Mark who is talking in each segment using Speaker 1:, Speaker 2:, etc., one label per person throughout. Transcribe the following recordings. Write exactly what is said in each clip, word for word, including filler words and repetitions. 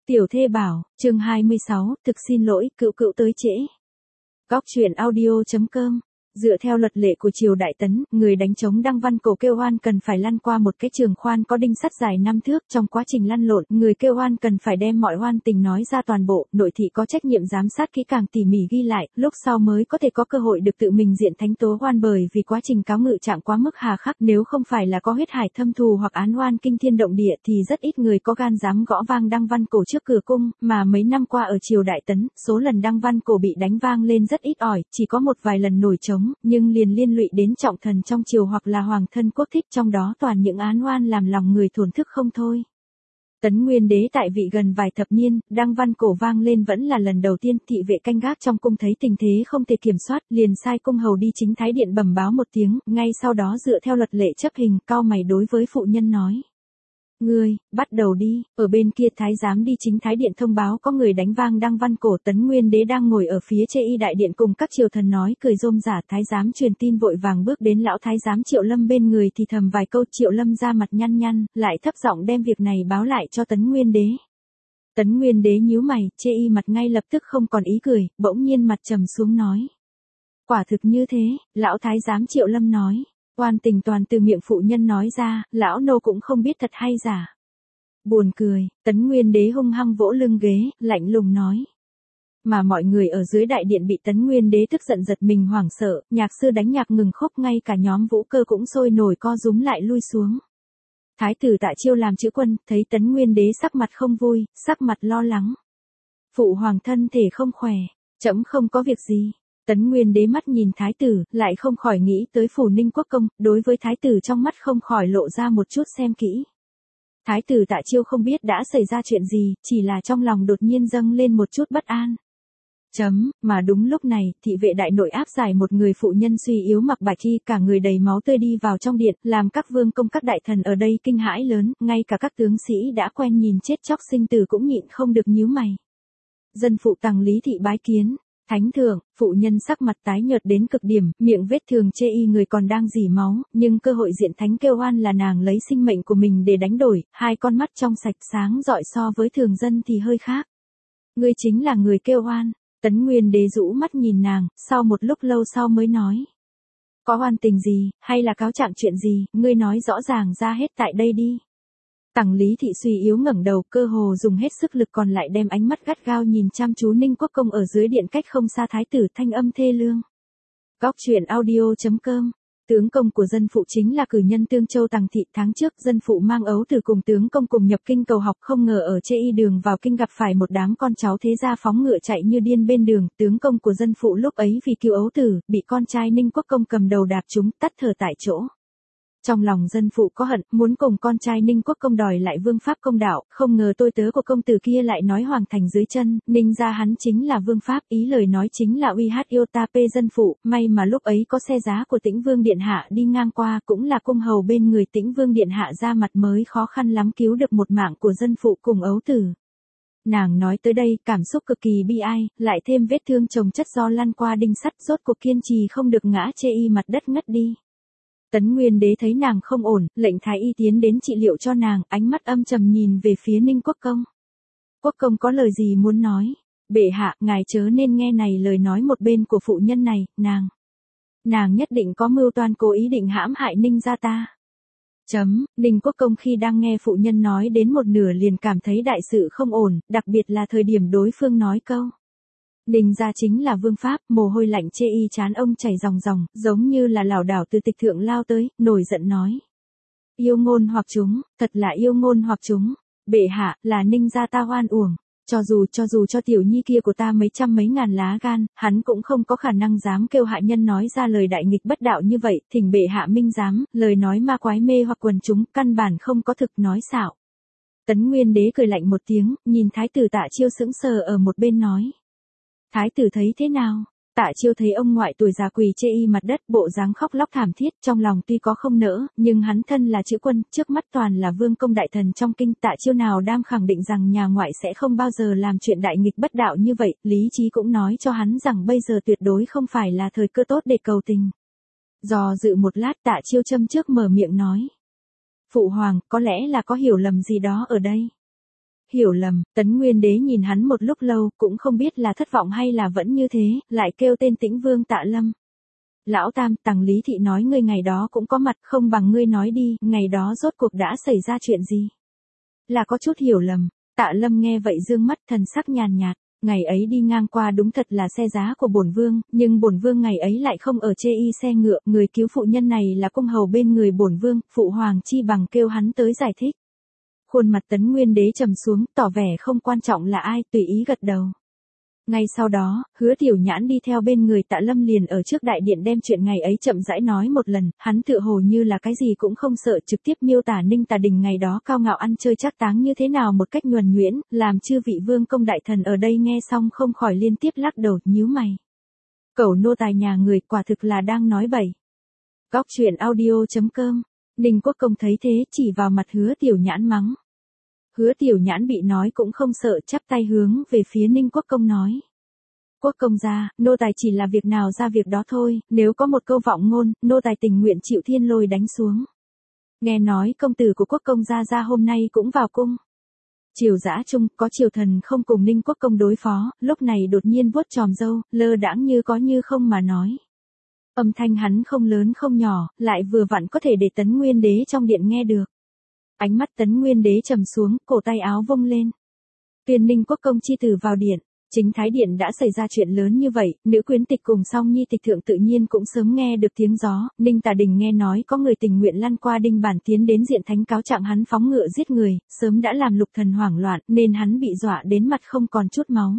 Speaker 1: Tiểu thê bảo, chương hai mươi sáu, thực xin lỗi, cựu cựu tới trễ. Góc truyện audio chấm com. Dựa theo luật lệ của triều Đại Tấn, người đánh trống đăng văn cổ kêu oan cần phải lăn qua một cái trường khoan có đinh sắt dài năm thước. Trong quá trình lăn lộn, người kêu oan cần phải đem mọi oan tình nói ra toàn bộ, nội thị có trách nhiệm giám sát kỹ càng tỉ mỉ ghi lại, lúc sau mới có thể có cơ hội được tự mình diện thánh tố oan. Bởi vì quá trình cáo ngự trạng quá mức hà khắc, nếu không phải là có huyết hải thâm thù hoặc án oan kinh thiên động địa thì rất ít người có gan dám gõ vang đăng văn cổ trước cửa cung, mà mấy năm qua ở triều Đại Tấn, số lần đăng văn cổ bị đánh vang lên rất ít ỏi, chỉ có một vài lần nổi trống, nhưng liền liên lụy đến trọng thần trong triều hoặc là hoàng thân quốc thích, trong đó toàn những án oan làm lòng người thổn thức không thôi. Tấn Nguyên Đế tại vị gần vài thập niên, đăng văn cổ vang lên vẫn là lần đầu tiên. Thị vệ canh gác trong cung thấy tình thế không thể kiểm soát, liền sai cung hầu đi chính thái điện bẩm báo một tiếng, ngay sau đó dựa theo luật lệ chấp hình, cau mày đối với phụ nhân nói: "Ngươi, bắt đầu đi." Ở bên kia thái giám đi chính thái điện thông báo có người đánh vang đăng văn cổ. Tấn Nguyên Đế đang ngồi ở phía chê y đại điện cùng các triều thần nói cười rôm rả. Thái giám truyền tin vội vàng bước đến lão thái giám Triệu Lâm bên người thì thầm vài câu. Triệu Lâm ra mặt nhăn nhăn, lại thấp giọng đem việc này báo lại cho Tấn Nguyên Đế. Tấn Nguyên Đế nhíu mày, chê y mặt ngay lập tức không còn ý cười, bỗng nhiên mặt trầm xuống nói: "Quả thực như thế." Lão thái giám Triệu Lâm nói. Oan tình toàn từ miệng phụ nhân nói ra, lão nô cũng không biết thật hay giả. Buồn cười. Tấn Nguyên Đế hung hăng vỗ lưng ghế, lạnh lùng nói. Mà mọi người ở dưới đại điện bị Tấn Nguyên Đế tức giận giật mình hoảng sợ, nhạc sư đánh nhạc ngừng khúc, ngay cả nhóm vũ cơ cũng sôi nổi co rúm lại lui xuống. Thái tử Tạ Chiêu làm chữ quân, thấy Tấn Nguyên Đế sắc mặt không vui, sắc mặt lo lắng. Phụ hoàng thân thể không khỏe, trẫm không có việc gì. Tấn Nguyên Đế mắt nhìn thái tử, lại không khỏi nghĩ tới Phủ Ninh Quốc công, đối với thái tử trong mắt không khỏi lộ ra một chút xem kỹ. Thái tử Tạ Chiêu không biết đã xảy ra chuyện gì, chỉ là trong lòng đột nhiên dâng lên một chút bất an. Chấm, mà đúng lúc này, thị vệ đại nội áp giải một người phụ nhân suy yếu mặc bạch y, cả người đầy máu tươi đi vào trong điện, làm các vương công các đại thần ở đây kinh hãi lớn, ngay cả các tướng sĩ đã quen nhìn chết chóc sinh tử cũng nhịn không được nhíu mày. Dân phụ Tằng Lý thị bái kiến. Thánh thượng. Phụ nhân sắc mặt tái nhợt đến cực điểm, miệng vết thương chê y người còn đang rỉ máu, nhưng cơ hội diện thánh kêu oan là nàng lấy sinh mệnh của mình để đánh đổi, hai con mắt trong sạch sáng rọi so với thường dân thì hơi khác. Ngươi chính là người kêu oan. Tấn Nguyên Đế rũ mắt nhìn nàng, sau một lúc lâu sau mới nói. Có oan tình gì, hay là cáo trạng chuyện gì, ngươi nói rõ ràng ra hết tại đây đi. Tằng Lý thị suy yếu ngẩng đầu, cơ hồ dùng hết sức lực còn lại đem ánh mắt gắt gao nhìn chăm chú Ninh Quốc công ở dưới điện cách không xa thái tử, thanh âm thê lương. Góc truyện audio chấm com. Tướng công của dân phụ chính là cử nhân Tương Châu Tằng thị. Tháng trước dân phụ mang ấu tử cùng tướng công cùng nhập kinh cầu học, không ngờ ở chê y đường vào kinh gặp phải một đám con cháu thế gia phóng ngựa chạy như điên bên đường. Tướng công của dân phụ lúc ấy vì cứu ấu tử, bị con trai Ninh Quốc công cầm đầu đạp trúng, tắt thở tại chỗ. Trong lòng dân phụ có hận, muốn cùng con trai Ninh Quốc công đòi lại vương pháp công đạo, không ngờ tôi tớ của công tử kia lại nói hoàng thành dưới chân, Ninh gia hắn chính là vương pháp, ý lời nói chính là uy hát yêu ta pê dân phụ. May mà lúc ấy có xe giá của Tĩnh Vương điện hạ đi ngang qua, cũng là cung hầu bên người Tĩnh Vương điện hạ ra mặt mới khó khăn lắm cứu được một mạng của dân phụ cùng ấu tử. Nàng nói tới đây, cảm xúc cực kỳ bi ai, lại thêm vết thương chồng chất do lăn qua đinh sắt, rốt cuộc kiên trì không được ngã chê y mặt đất ngất đi. Tấn Nguyên Đế thấy nàng không ổn, lệnh thái y tiến đến trị liệu cho nàng, ánh mắt âm trầm nhìn về phía Ninh Quốc công. Quốc công có lời gì muốn nói? Bệ hạ, ngài chớ nên nghe này lời nói một bên của phụ nhân này, nàng. Nàng nhất định có mưu toan cố ý định hãm hại Ninh gia ta. Chấm, Ninh Quốc công khi đang nghe phụ nhân nói đến một nửa liền cảm thấy đại sự không ổn, đặc biệt là thời điểm đối phương nói câu. Ninh gia chính là vương pháp, mồ hôi lạnh chê y chán ông chảy ròng ròng, giống như là lảo đảo từ tịch thượng lao tới, nổi giận nói. Yêu ngôn hoặc chúng, thật là yêu ngôn hoặc chúng. Bệ hạ, là Ninh gia ta oan uổng. Cho dù, cho dù cho tiểu nhi kia của ta mấy trăm mấy ngàn lá gan, hắn cũng không có khả năng dám kêu hạ nhân nói ra lời đại nghịch bất đạo như vậy, thỉnh bệ hạ minh giám, lời nói ma quái mê hoặc quần chúng, căn bản không có thực nói xạo. Tấn Nguyên Đế cười lạnh một tiếng, nhìn thái tử Tạ Chiêu sững sờ ở một bên nói. Thái tử thấy thế nào? Tạ Chiêu thấy ông ngoại tuổi già quỳ chê y mặt đất, bộ dáng khóc lóc thảm thiết, trong lòng tuy có không nỡ, nhưng hắn thân là chữ quân, trước mắt toàn là vương công đại thần trong kinh. Tạ Chiêu nào đam khẳng định rằng nhà ngoại sẽ không bao giờ làm chuyện đại nghịch bất đạo như vậy, lý trí cũng nói cho hắn rằng bây giờ tuyệt đối không phải là thời cơ tốt để cầu tình. Dò dự một lát, Tạ Chiêu châm trước mở miệng nói. Phụ hoàng, có lẽ là có hiểu lầm gì đó ở đây. hiểu lầm. Tấn Nguyên Đế nhìn hắn một lúc lâu, cũng không biết là thất vọng hay là vẫn như thế, lại kêu tên Tĩnh Vương Tạ Lâm. Lão Tam, Tằng Lý Thị nói ngươi ngày đó cũng có mặt, không bằng ngươi nói đi, ngày đó rốt cuộc đã xảy ra chuyện gì? Là có chút hiểu lầm. Tạ Lâm nghe vậy dương mắt, thần sắc nhàn nhạt. Ngày ấy đi ngang qua đúng thật là xe giá của bổn vương, nhưng bổn vương ngày ấy lại không ở chê y xe ngựa, người cứu phụ nhân này là cung hầu bên người bổn vương, phụ hoàng chi bằng kêu hắn tới giải thích. Khuôn mặt Tấn Nguyên Đế trầm xuống, tỏ vẻ không quan trọng là ai, tùy ý gật đầu. Ngay sau đó, Hứa Tiểu Nhãn đi theo bên người Tạ Lâm liền ở trước đại điện đem chuyện ngày ấy chậm rãi nói một lần, hắn tựa hồ như là cái gì cũng không sợ, trực tiếp miêu tả Ninh Tà Đình ngày đó cao ngạo ăn chơi trác táng như thế nào một cách nhuần nhuyễn, làm chư vị vương công đại thần ở đây nghe xong không khỏi liên tiếp lắc đầu, nhíu mày. Cẩu nô tài nhà người quả thực là đang nói bậy. Góc truyện audio chấm com. Ninh Quốc Công thấy thế chỉ vào mặt Hứa Tiểu Nhãn mắng. Hứa Tiểu Nhãn bị nói cũng không sợ, chắp tay hướng về phía Ninh Quốc Công nói. Quốc công gia, nô tài chỉ là việc nào ra việc đó thôi, nếu có một câu vọng ngôn, nô tài tình nguyện chịu thiên lôi đánh xuống. Nghe nói công tử của quốc công gia gia hôm nay cũng vào cung. Triều dã chung, có triều thần không cùng Ninh Quốc Công đối phó, lúc này đột nhiên vuốt tròm râu, lơ đãng như có như không mà nói. Âm thanh hắn không lớn không nhỏ, lại vừa vặn có thể để Tấn Nguyên Đế trong điện nghe được. Ánh mắt Tấn Nguyên Đế trầm xuống, cổ tay áo vung lên. Tuyên Ninh Quốc Công chi tử vào điện. Chính Thái Điện đã xảy ra chuyện lớn như vậy, nữ quyến tịch cùng song nhi tịch thượng tự nhiên cũng sớm nghe được tiếng gió, Ninh Tà Đình nghe nói có người tình nguyện lăn qua Đinh Bản tiến đến diện thánh cáo trạng hắn phóng ngựa giết người, sớm đã làm lục thần hoảng loạn, nên hắn bị dọa đến mặt không còn chút máu.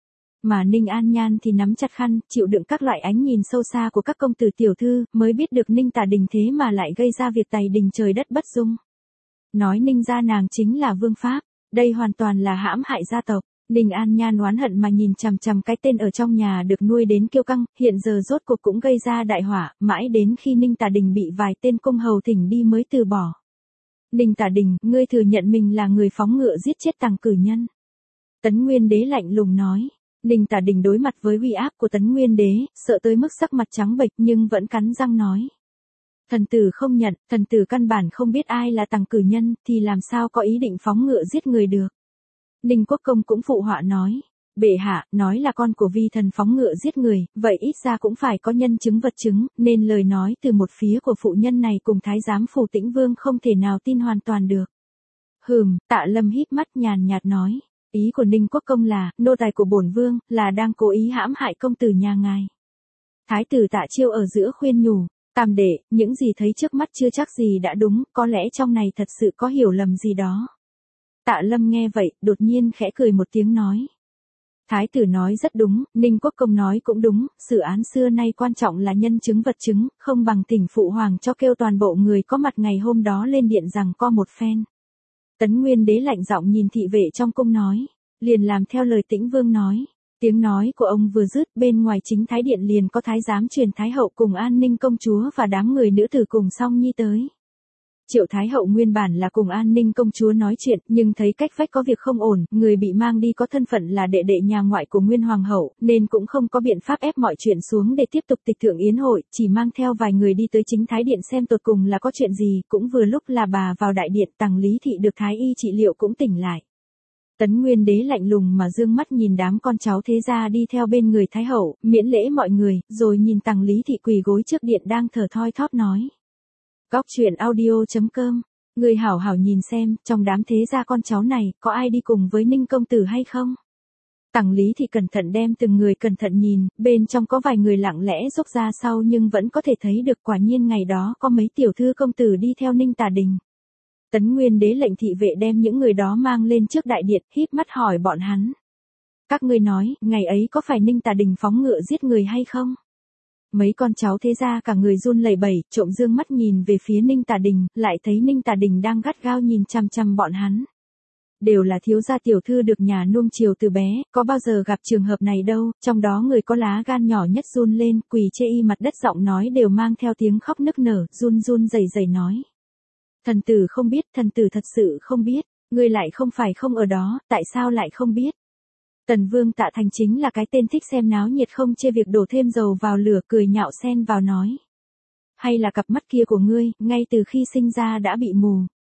Speaker 1: Mà Ninh An Nhan thì nắm chặt khăn, chịu đựng các loại ánh nhìn sâu xa của các công tử tiểu thư, mới biết được Ninh Tà Đình thế mà lại gây ra việc tày đình trời đất bất dung. Nói Ninh gia nàng chính là vương pháp, đây hoàn toàn là hãm hại gia tộc. Ninh An Nhan oán hận mà nhìn chằm chằm cái tên ở trong nhà được nuôi đến kiêu căng, hiện giờ rốt cuộc cũng gây ra đại họa, mãi đến khi Ninh Tà Đình bị vài tên cung hầu thỉnh đi mới từ bỏ. Ninh Tà Đình, ngươi thừa nhận mình là người phóng ngựa giết chết Tằng Cử Nhân. Tấn Nguyên Đế lạnh lùng nói. Ninh Tà Đình đối mặt với uy áp của Tấn Nguyên Đế, sợ tới mức sắc mặt trắng bệch nhưng vẫn cắn răng nói. Thần tử không nhận, thần tử căn bản không biết ai là Tằng Cử Nhân, thì làm sao có ý định phóng ngựa giết người được. Ninh Quốc Công cũng phụ họa nói, bệ hạ, nói là con của vi thần phóng ngựa giết người, vậy ít ra cũng phải có nhân chứng vật chứng, nên lời nói từ một phía của phụ nhân này cùng thái giám Phủ Tĩnh Vương không thể nào tin hoàn toàn được. Hừm, Tạ Lâm híp mắt nhàn nhạt nói, ý của Ninh Quốc Công là, nô tài của bổn vương, là đang cố ý hãm hại công tử nhà ngài. Thái tử Tạ Chiêu ở giữa khuyên nhủ, Tam đệ, những gì thấy trước mắt chưa chắc gì đã đúng, có lẽ trong này thật sự có hiểu lầm gì đó. Tạ Lâm nghe vậy, đột nhiên khẽ cười một tiếng nói. Thái tử nói rất đúng, Ninh Quốc Công nói cũng đúng, xử án xưa nay quan trọng là nhân chứng vật chứng, không bằng thỉnh phụ hoàng cho kêu toàn bộ người có mặt ngày hôm đó lên điện rằng co một phen. Tấn Nguyên Đế lạnh giọng nhìn thị vệ trong cung nói, liền làm theo lời Tĩnh Vương nói. Tiếng nói của ông vừa dứt, bên ngoài chính Thái Điện liền có thái giám truyền Thái Hậu cùng An Ninh công chúa và đám người nữ tử cùng song nhi tới. Triệu Thái Hậu nguyên bản là cùng An Ninh công chúa nói chuyện, nhưng thấy cách vách có việc không ổn, người bị mang đi có thân phận là đệ đệ nhà ngoại của Nguyên Hoàng hậu, nên cũng không có biện pháp ép mọi chuyện xuống để tiếp tục tịch thượng yến hội, chỉ mang theo vài người đi tới chính Thái Điện xem tột cùng là có chuyện gì, cũng vừa lúc là bà vào đại điện, Tằng Lý Thị được Thái y trị liệu cũng tỉnh lại. Tấn Nguyên Đế lạnh lùng mà dương mắt nhìn đám con cháu thế gia đi theo bên người Thái Hậu, miễn lễ mọi người, rồi nhìn Tằng Lý Thị quỳ gối trước điện đang thở thoi thóp nói. Góc truyện audio chấm com, người hảo hảo nhìn xem, trong đám thế gia con cháu này, có ai đi cùng với Ninh công tử hay không? Tằng Lý Thị cẩn thận đem từng người cẩn thận nhìn, bên trong có vài người lặng lẽ rúc ra sau nhưng vẫn có thể thấy được quả nhiên ngày đó có mấy tiểu thư công tử đi theo Ninh Tà Đình. Tấn Nguyên Đế lệnh thị vệ đem những người đó mang lên trước đại điện, híp mắt hỏi bọn hắn. Các ngươi nói, ngày ấy có phải Ninh Tà Đình phóng ngựa giết người hay không? Mấy con cháu thế ra cả người run lẩy bẩy, trộm dương mắt nhìn về phía Ninh Tà Đình, lại thấy Ninh Tà Đình đang gắt gao nhìn chằm chằm bọn hắn. Đều là thiếu gia tiểu thư được nhà nuông chiều từ bé, có bao giờ gặp trường hợp này đâu, trong đó người có lá gan nhỏ nhất run lên, quỳ chê y mặt đất giọng nói đều mang theo tiếng khóc nức nở, run run rẩy rẩy nói. Thần tử không biết, thần tử thật sự không biết, ngươi lại không phải không ở đó, tại sao lại không biết? Tần Vương Tạ Thành chính là cái tên thích xem náo nhiệt không chê việc đổ thêm dầu vào lửa, cười nhạo xen vào nói. Hay là cặp mắt kia của ngươi, ngay từ khi sinh ra đã bị mù.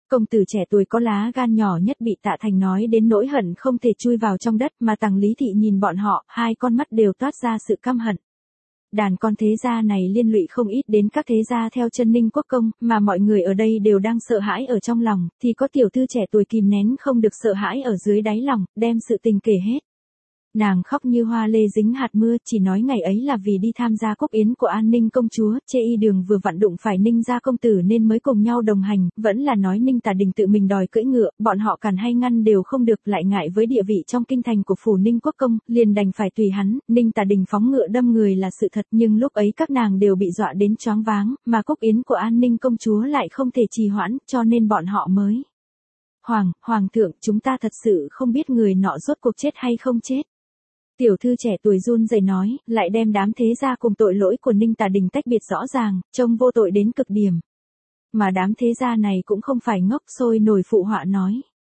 Speaker 1: Công tử trẻ tuổi có lá gan nhỏ nhất bị Tạ Thành nói đến nỗi hận không thể chui vào trong đất, mà Tằng Lý Thị nhìn bọn họ, hai con mắt đều toát ra sự căm hận. Đàn con thế gia này liên lụy không ít đến các thế gia theo chân Ninh Quốc Công, mà mọi người ở đây đều đang sợ hãi ở trong lòng, thì có tiểu thư trẻ tuổi kìm nén không được sợ hãi ở dưới đáy lòng, đem sự tình kể hết. Nàng khóc như hoa lê dính hạt mưa, chỉ nói ngày ấy là vì đi tham gia cúc yến của An Ninh công chúa, Chê Y Đường vừa vặn đụng phải Ninh gia công tử nên mới cùng nhau đồng hành, vẫn là nói Ninh Tà Đình tự mình đòi cưỡi ngựa, bọn họ cản hay ngăn đều không được, lại ngại với địa vị trong kinh thành của phủ Ninh Quốc Công, liền đành phải tùy hắn. Ninh Tà Đình phóng ngựa đâm người là sự thật, nhưng lúc ấy các nàng đều bị dọa đến choáng váng, mà cúc yến của An Ninh công chúa lại không thể trì hoãn, cho nên bọn họ mới. Hoàng, Hoàng thượng, chúng ta thật sự không biết người nọ rốt cuộc chết hay không chết. Tiểu thư trẻ tuổi run rẩy nói, lại đem đám thế gia cùng tội lỗi của Ninh Tà Đình tách biệt rõ ràng, trông vô tội đến cực điểm. Mà đám thế gia này cũng không phải ngốc, sôi nổi phụ họa nói.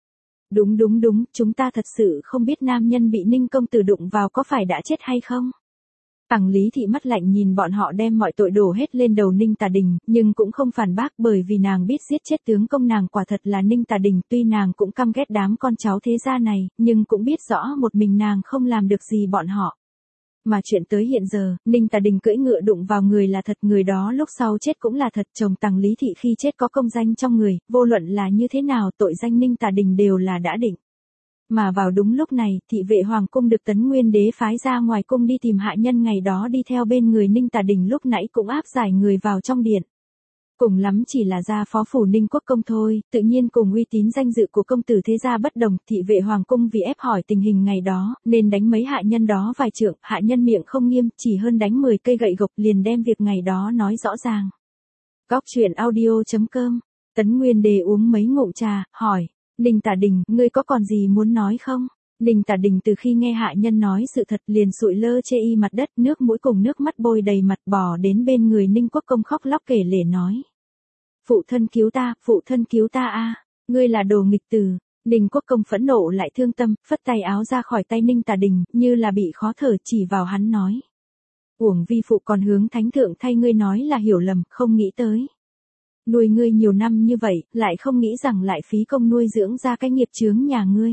Speaker 1: Đúng đúng đúng, chúng ta thật sự không biết nam nhân bị Ninh công tử đụng vào có phải đã chết hay không. Tằng Lý Thị mắt lạnh nhìn bọn họ đem mọi tội đổ hết lên đầu Ninh Tà Đình, nhưng cũng không phản bác bởi vì nàng biết giết chết tướng công nàng quả thật là Ninh Tà Đình, tuy nàng cũng căm ghét đám con cháu thế gia này, nhưng cũng biết rõ một mình nàng không làm được gì bọn họ. Mà chuyện tới hiện giờ, Ninh Tà Đình cưỡi ngựa đụng vào người là thật, người đó lúc sau chết cũng là thật, chồng Tằng Lý Thị khi chết có công danh trong người, vô luận là như thế nào tội danh Ninh Tà Đình đều là đã định. Mà vào đúng lúc này, thị vệ hoàng cung được Tấn Nguyên Đế phái ra ngoài cung đi tìm hạ nhân ngày đó đi theo bên người Ninh Tà Đình lúc nãy cũng áp giải người vào trong điện. Cùng lắm chỉ là gia phó phủ Ninh Quốc Công thôi, tự nhiên cùng uy tín danh dự của công tử thế gia bất đồng, thị vệ hoàng cung vì ép hỏi tình hình ngày đó, nên đánh mấy hạ nhân đó vài trượng, hạ nhân miệng không nghiêm, chỉ hơn đánh mười cây gậy gộc, liền đem việc ngày đó nói rõ ràng. Góc truyện audio chấm com, Tấn Nguyên Đế uống mấy ngụm trà, hỏi. Ninh Tà Đình, ngươi có còn gì muốn nói không? Ninh Tà Đình từ khi nghe hạ nhân nói sự thật liền sụi lơ chê y mặt đất, nước mũi cùng nước mắt bôi đầy mặt, bò đến bên người Ninh Quốc Công khóc lóc kể lể nói. Phụ thân cứu ta, phụ thân cứu ta a, ngươi là đồ nghịch tử. Ninh Quốc Công phẫn nộ lại thương tâm, phất tay áo ra khỏi tay Ninh Tà Đình, như là bị khó thở, chỉ vào hắn nói. Uổng vi phụ còn hướng thánh thượng thay ngươi nói là hiểu lầm, không nghĩ tới. Nuôi ngươi nhiều năm như vậy, lại không nghĩ rằng lại phí công nuôi dưỡng ra cái nghiệp chướng nhà ngươi.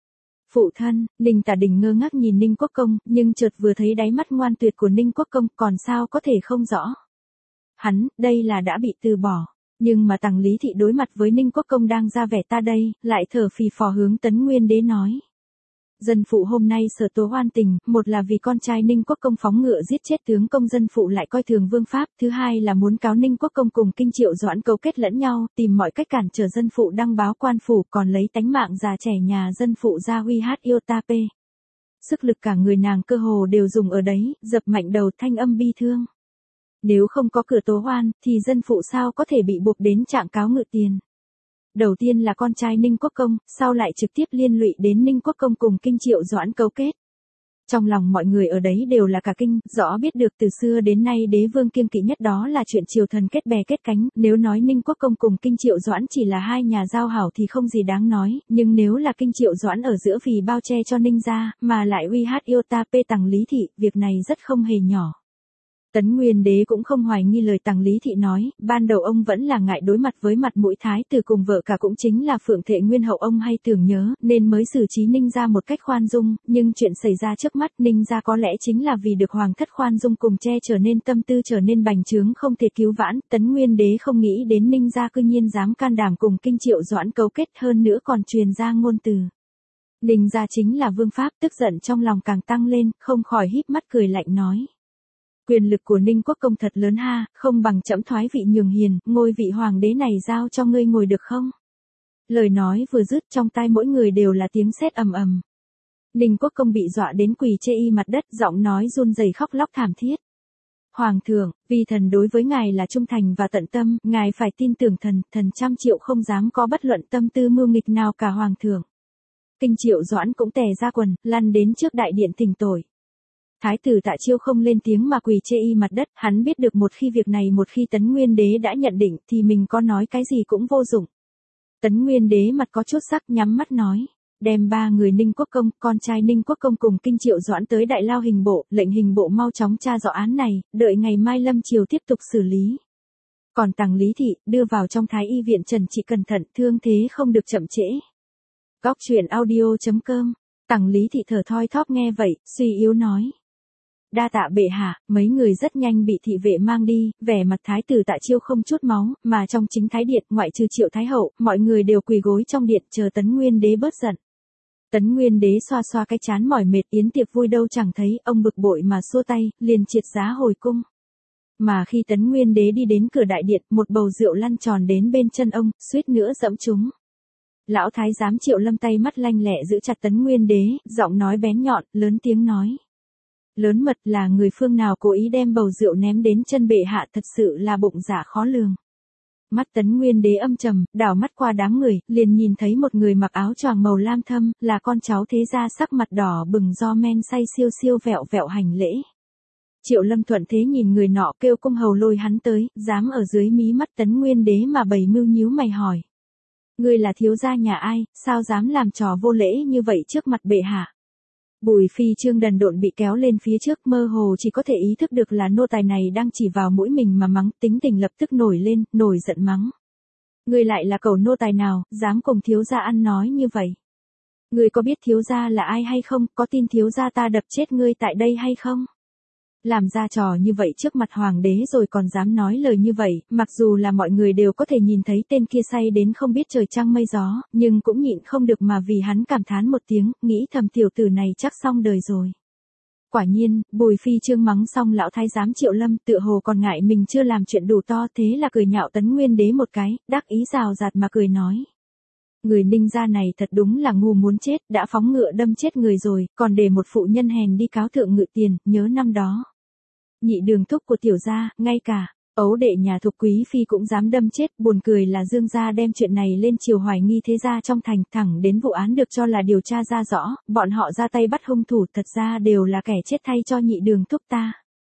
Speaker 1: Phụ thân, Ninh Tà Đình ngơ ngác nhìn Ninh Quốc Công, nhưng chợt vừa thấy đáy mắt ngoan tuyệt của Ninh Quốc Công, còn sao có thể không rõ. Hắn, đây là đã bị từ bỏ. Nhưng mà Tằng Lý Thị đối mặt với Ninh Quốc Công đang ra vẻ ta đây, lại thở phì phò hướng Tấn Nguyên Đế nói. Dân phụ hôm nay sở tố oan tình, một là vì con trai Ninh Quốc Công phóng ngựa giết chết tướng công, dân phụ lại coi thường vương pháp, thứ hai là muốn cáo Ninh Quốc Công cùng Kinh Triệu Doãn cấu kết lẫn nhau, tìm mọi cách cản trở dân phụ đăng báo quan phủ, còn lấy tánh mạng già trẻ nhà dân phụ ra uy hát yêu ta pê. Sức lực cả người nàng cơ hồ đều dùng ở đấy, dập mạnh đầu thanh âm bi thương. Nếu không có cửa tố oan, thì dân phụ sao có thể bị buộc đến trạng cáo ngự tiền. Đầu tiên là con trai Ninh Quốc Công, sau lại trực tiếp liên lụy đến Ninh Quốc Công cùng Kinh Triệu Doãn cấu kết. Trong lòng mọi người ở đấy đều là cả kinh, rõ biết được từ xưa đến nay đế vương kiêng kỵ nhất đó là chuyện triều thần kết bè kết cánh, nếu nói Ninh Quốc Công cùng Kinh Triệu Doãn chỉ là hai nhà giao hảo thì không gì đáng nói, nhưng nếu là Kinh Triệu Doãn ở giữa vì bao che cho Ninh gia, mà lại uy hát yêu ta pê Tằng Lý Thị, việc này rất không hề nhỏ. Tấn Nguyên Đế cũng không hoài nghi lời Tằng Lý Thị nói, ban đầu ông vẫn là ngại đối mặt với mặt mũi thái tử cùng vợ cả cũng chính là Phượng Thệ Nguyên hậu ông hay tưởng nhớ, nên mới xử trí Ninh gia một cách khoan dung, nhưng chuyện xảy ra trước mắt Ninh gia có lẽ chính là vì được hoàng thất khoan dung cùng che trở nên tâm tư trở nên bành trướng không thể cứu vãn, Tấn Nguyên Đế không nghĩ đến Ninh gia cư nhiên dám can đảm cùng Kinh Triệu Doãn cấu kết, hơn nữa còn truyền ra ngôn từ. Ninh gia chính là vương pháp, tức giận trong lòng càng tăng lên, không khỏi híp mắt cười lạnh nói. Quyền lực của Ninh Quốc Công thật lớn ha, không bằng trẫm thoái vị nhường hiền, ngôi vị hoàng đế này giao cho ngươi ngồi được không? Lời nói vừa dứt trong tai mỗi người đều là tiếng sét ầm ầm. Ninh Quốc Công bị dọa đến quỳ chê y mặt đất, giọng nói run rẩy khóc lóc thảm thiết. Hoàng thượng, vì thần đối với ngài là trung thành và tận tâm, ngài phải tin tưởng thần, thần trăm triệu không dám có bất luận tâm tư mưu nghịch nào cả hoàng thượng. Kinh Triệu Doãn cũng tè ra quần, lăn đến trước đại điện thỉnh tội. Thái tử Tạ Chiêu không lên tiếng mà quỳ chê y mặt đất, hắn biết được một khi việc này một khi Tấn Nguyên Đế đã nhận định thì mình có nói cái gì cũng vô dụng. Tấn Nguyên Đế mặt có chút sắc nhắm mắt nói, đem ba người Ninh Quốc Công, con trai Ninh Quốc Công cùng Kinh Triệu Doãn tới đại lao hình bộ, lệnh hình bộ mau chóng tra rõ án này, đợi ngày mai lâm triều tiếp tục xử lý. Còn Tằng Lý Thị, đưa vào trong Thái y viện trần trị cẩn thận, thương thế không được chậm trễ. Góc truyện audio.com. Tằng Lý Thị thở thoi thóp nghe vậy, suy yếu nói. Đa tạ bệ hạ, mấy người rất nhanh bị thị vệ mang đi, vẻ mặt thái tử Tạ Chiêu không chút máu, mà trong chính thái điện, ngoại trừ Triệu Thái Hậu, mọi người đều quỳ gối trong điện chờ Tấn Nguyên Đế bớt giận. Tấn Nguyên Đế xoa xoa cái trán mỏi mệt, yến tiệc vui đâu chẳng thấy, ông bực bội mà xua tay, liền triệt giá hồi cung. Mà khi Tấn Nguyên Đế đi đến cửa đại điện, một bầu rượu lăn tròn đến bên chân ông, suýt nữa dẫm trúng. Lão thái giám Triệu Lâm tay mắt lanh lẹ giữ chặt Tấn Nguyên Đế, giọng nói bén nhọn, lớn tiếng nói. Lớn mật, là người phương nào cố ý đem bầu rượu ném đến chân bệ hạ, thật sự là bụng dạ khó lường. Mắt Tấn Nguyên Đế âm trầm, đảo mắt qua đám người, liền nhìn thấy một người mặc áo choàng màu lam thâm, là con cháu thế gia, sắc mặt đỏ bừng do men say siêu siêu vẹo vẹo hành lễ. Triệu Lâm thuận thế nhìn người nọ, kêu cung hầu lôi hắn tới, dám ở dưới mí mắt Tấn Nguyên Đế mà bày mưu nhíu mày hỏi. Ngươi là thiếu gia nhà ai, sao dám làm trò vô lễ như vậy trước mặt bệ hạ? Bùi Phi Chương đần độn bị kéo lên phía trước, mơ hồ chỉ có thể ý thức được là nô tài này đang chỉ vào mũi mình mà mắng, tính tình lập tức nổi lên, nổi giận mắng. Ngươi lại là cẩu nô tài nào, dám cùng thiếu gia ăn nói như vậy? Ngươi có biết thiếu gia là ai hay không, có tin thiếu gia ta đập chết ngươi tại đây hay không? Làm ra trò như vậy trước mặt hoàng đế rồi còn dám nói lời như vậy, mặc dù là mọi người đều có thể nhìn thấy tên kia say đến không biết trời trăng mây gió, nhưng cũng nhịn không được mà vì hắn cảm thán một tiếng, nghĩ thầm tiểu tử này chắc xong đời rồi. Quả nhiên, Bùi Phi Chương mắng xong lão thái giám Triệu Lâm, tựa hồ còn ngại mình chưa làm chuyện đủ to, thế là cười nhạo Tấn Nguyên Đế một cái, đắc ý rào rạt mà cười nói. Người Ninh gia này thật đúng là ngu muốn chết, đã phóng ngựa đâm chết người rồi, còn để một phụ nhân hèn đi cáo thượng ngự tiền, nhớ năm đó. Nhị đường thúc của tiểu gia, ngay cả ấu đệ nhà Thục Quý Phi cũng dám đâm chết, buồn cười là Dương gia đem chuyện này lên triều hoài nghi thế gia trong thành, thẳng đến vụ án được cho là điều tra ra rõ, bọn họ ra tay bắt hung thủ, thật ra đều là kẻ chết thay cho nhị đường thúc ta.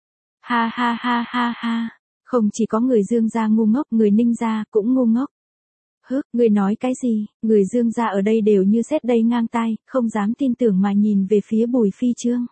Speaker 1: Ha ha ha ha ha, không chỉ có người Dương gia ngu ngốc, người Ninh gia cũng ngu ngốc. Hứ, người nói cái gì, người Dương gia ở đây đều như sét đây ngang tai, không dám tin tưởng mà nhìn về phía Bùi Phi Chương.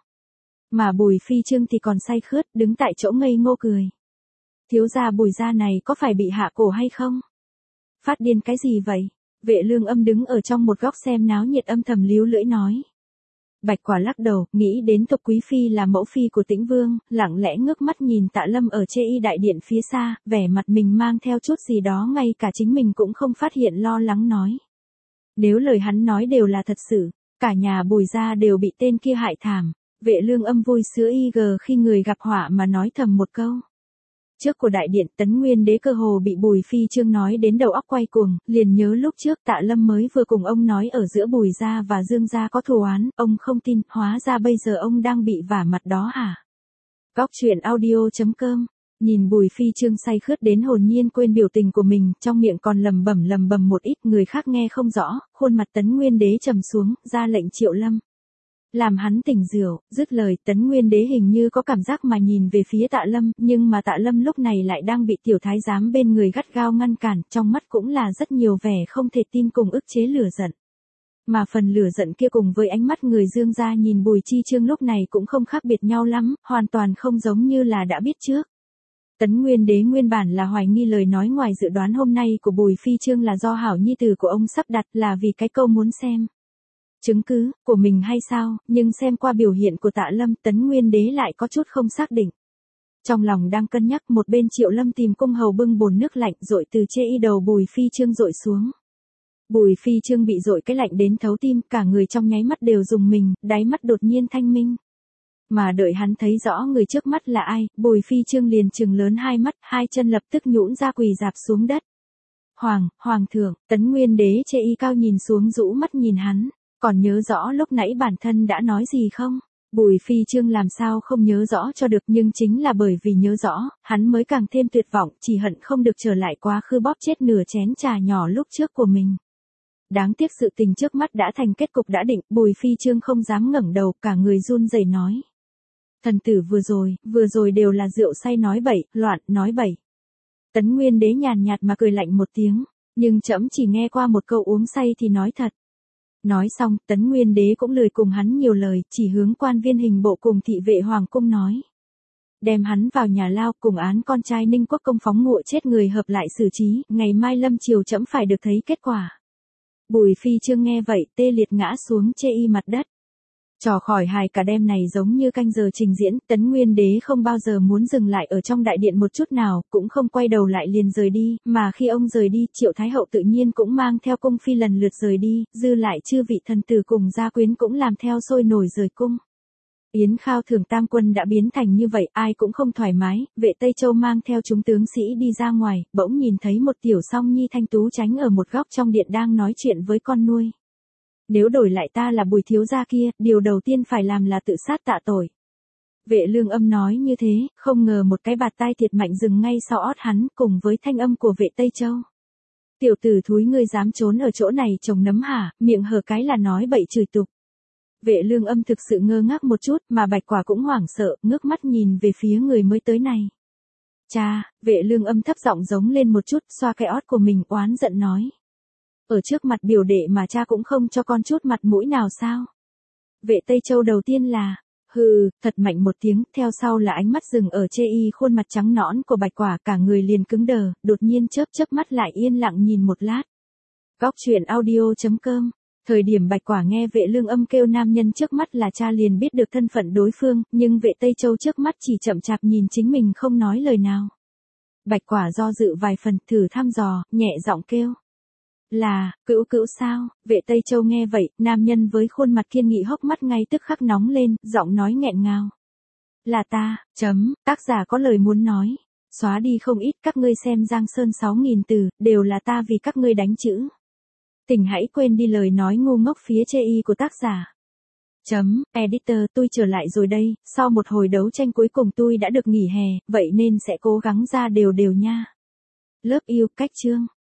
Speaker 1: Mà Bùi Phi Chương thì còn say khướt, đứng tại chỗ ngây ngô cười. Thiếu gia Bùi gia này có phải bị hạ cổ hay không? Phát điên cái gì vậy? Vệ Lương Âm đứng ở trong một góc xem náo nhiệt âm thầm líu lưỡi nói. Bạch Quả lắc đầu, nghĩ đến Thục Quý Phi là mẫu phi của Tĩnh Vương, lặng lẽ ngước mắt nhìn Tạ Lâm ở Chê Y đại điện phía xa, vẻ mặt mình mang theo chút gì đó ngay cả chính mình cũng không phát hiện, lo lắng nói. Nếu lời hắn nói đều là thật sự, cả nhà Bùi gia đều bị tên kia hại thảm. Vệ Lương Âm vui sữa y gờ khi người gặp họa mà nói thầm một câu. Trước của đại điện, Tấn Nguyên Đế cơ hồ bị Bùi Phi Chương nói đến đầu óc quay cuồng, liền nhớ lúc trước Tạ Lâm mới vừa cùng ông nói ở giữa Bùi gia và Dương gia có thù oán, ông không tin, hóa ra bây giờ ông đang bị vả mặt đó hả? Góc truyện audio.com. Nhìn Bùi Phi Chương say khướt đến hồn nhiên quên biểu tình của mình, trong miệng còn lầm bẩm lầm bầm một ít, người khác nghe không rõ, khuôn mặt Tấn Nguyên Đế trầm xuống, ra lệnh Triệu Lâm. Làm hắn tỉnh rượu, dứt lời, Tấn Nguyên Đế hình như có cảm giác mà nhìn về phía Tạ Lâm, nhưng mà Tạ Lâm lúc này lại đang bị tiểu thái giám bên người gắt gao ngăn cản, trong mắt cũng là rất nhiều vẻ không thể tin cùng ức chế lửa giận. Mà phần lửa giận kia cùng với ánh mắt người Dương gia nhìn Bùi Chi Chương lúc này cũng không khác biệt nhau lắm, hoàn toàn không giống như là đã biết trước. Tấn Nguyên Đế nguyên bản là hoài nghi lời nói ngoài dự đoán hôm nay của Bùi Phi Chương là do hảo nhi tử của ông sắp đặt, là vì cái câu muốn xem chứng cứ của mình hay sao, nhưng xem qua biểu hiện của Tạ Lâm, Tấn Nguyên Đế lại có chút không xác định. Trong lòng đang cân nhắc, một bên Triệu Lâm tìm cung hầu bưng bồn nước lạnh dội từ Chê Y đầu Bùi Phi Chương dội xuống. Bùi Phi Chương bị dội cái lạnh đến thấu tim, cả người trong nháy mắt đều rùng mình, đáy mắt đột nhiên thanh minh. Mà đợi hắn thấy rõ người trước mắt là ai, Bùi Phi Chương liền trừng lớn hai mắt, hai chân lập tức nhũn ra quỳ rạp xuống đất. Hoàng, Hoàng thượng, Tấn Nguyên Đế Chê Y cao nhìn xuống rũ mắt nhìn hắn. Còn nhớ rõ lúc nãy bản thân đã nói gì không? Bùi Phi Chương làm sao không nhớ rõ cho được, nhưng chính là bởi vì nhớ rõ, hắn mới càng thêm tuyệt vọng, chỉ hận không được trở lại quá khứ bóp chết nửa chén trà nhỏ lúc trước của mình. Đáng tiếc sự tình trước mắt đã thành kết cục đã định, Bùi Phi Chương không dám ngẩng đầu, cả người run rẩy nói. Thần tử vừa rồi, vừa rồi đều là rượu say nói bậy, loạn, nói bậy. Tấn Nguyên Đế nhàn nhạt mà cười lạnh một tiếng, nhưng trẫm chỉ nghe qua một câu uống say thì nói thật. Nói xong, Tấn Nguyên Đế cũng lười cùng hắn nhiều lời, chỉ hướng quan viên hình bộ cùng thị vệ hoàng cung nói. đem hắn vào nhà lao cùng án con trai Ninh Quốc Công phóng ngựa chết người hợp lại xử trí, ngày mai lâm chiều trẫm phải được thấy kết quả. Bùi Phi Chương nghe vậy tê liệt ngã xuống chê y mặt đất. Trò khỏi hài cả đêm này giống như canh giờ trình diễn, Tấn Nguyên Đế không bao giờ muốn dừng lại ở trong đại điện một chút nào, cũng không quay đầu lại liền rời đi, mà khi ông rời đi, Triệu Thái Hậu tự nhiên cũng mang theo cung phi lần lượt rời đi, dư lại chư vị thần tử cùng gia quyến cũng làm theo sôi nổi rời cung. Yến Khao Thường Tam Quân đã biến thành như vậy, ai cũng không thoải mái, Vệ Tây Châu mang theo chúng tướng sĩ đi ra ngoài, bỗng nhìn thấy một tiểu song nhi thanh tú tránh ở một góc trong điện đang nói chuyện với con nuôi. Nếu đổi lại ta là Bùi thiếu gia kia, điều đầu tiên phải làm là tự sát tạ tội. Vệ Lương Âm nói như thế, không ngờ một cái bạt tai thiệt mạnh dừng ngay sau ót hắn, cùng với thanh âm của Vệ Tây Châu. Tiểu tử thúi ngươi dám trốn ở chỗ này trồng nấm hả, miệng hờ cái là nói bậy chửi tục. Vệ Lương Âm thực sự ngơ ngác một chút, mà Bạch Quả cũng hoảng sợ, ngước mắt nhìn về phía người mới tới này. Cha, Vệ Lương Âm thấp giọng giống lên một chút, xoa cái ót của mình oán giận nói. Ở trước mặt biểu đệ mà cha cũng không cho con chút mặt mũi nào sao? Vệ Tây Châu đầu tiên là, hừ, thật mạnh một tiếng, theo sau là ánh mắt dừng ở chê y khuôn mặt trắng nõn của Bạch Quả, cả người liền cứng đờ, đột nhiên chớp chớp mắt lại yên lặng nhìn một lát. Góc truyện audio chấm com. Thời điểm Bạch Quả nghe Vệ Lương Âm kêu nam nhân trước mắt là cha liền biết được thân phận đối phương, nhưng Vệ Tây Châu trước mắt chỉ chậm chạp nhìn chính mình không nói lời nào. Bạch Quả do dự vài phần, thử thăm dò, nhẹ giọng kêu. Là, cữu cữu sao? Vệ Tây Châu nghe vậy, nam nhân với khuôn mặt kiên nghị hốc mắt ngay tức khắc nóng lên, giọng nói nghẹn ngào. Là ta, chấm, tác giả có lời muốn nói. Xóa đi không ít, các ngươi xem Giang Sơn sáu nghìn từ, đều là ta vì các ngươi đánh chữ. Tỉnh hãy quên đi lời nói ngu ngốc phía chê y của tác giả. Chấm, editor, tôi trở lại rồi đây, sau một hồi đấu tranh cuối cùng tôi đã được nghỉ hè, vậy nên sẽ cố gắng ra đều đều nha. Love you, cách chương.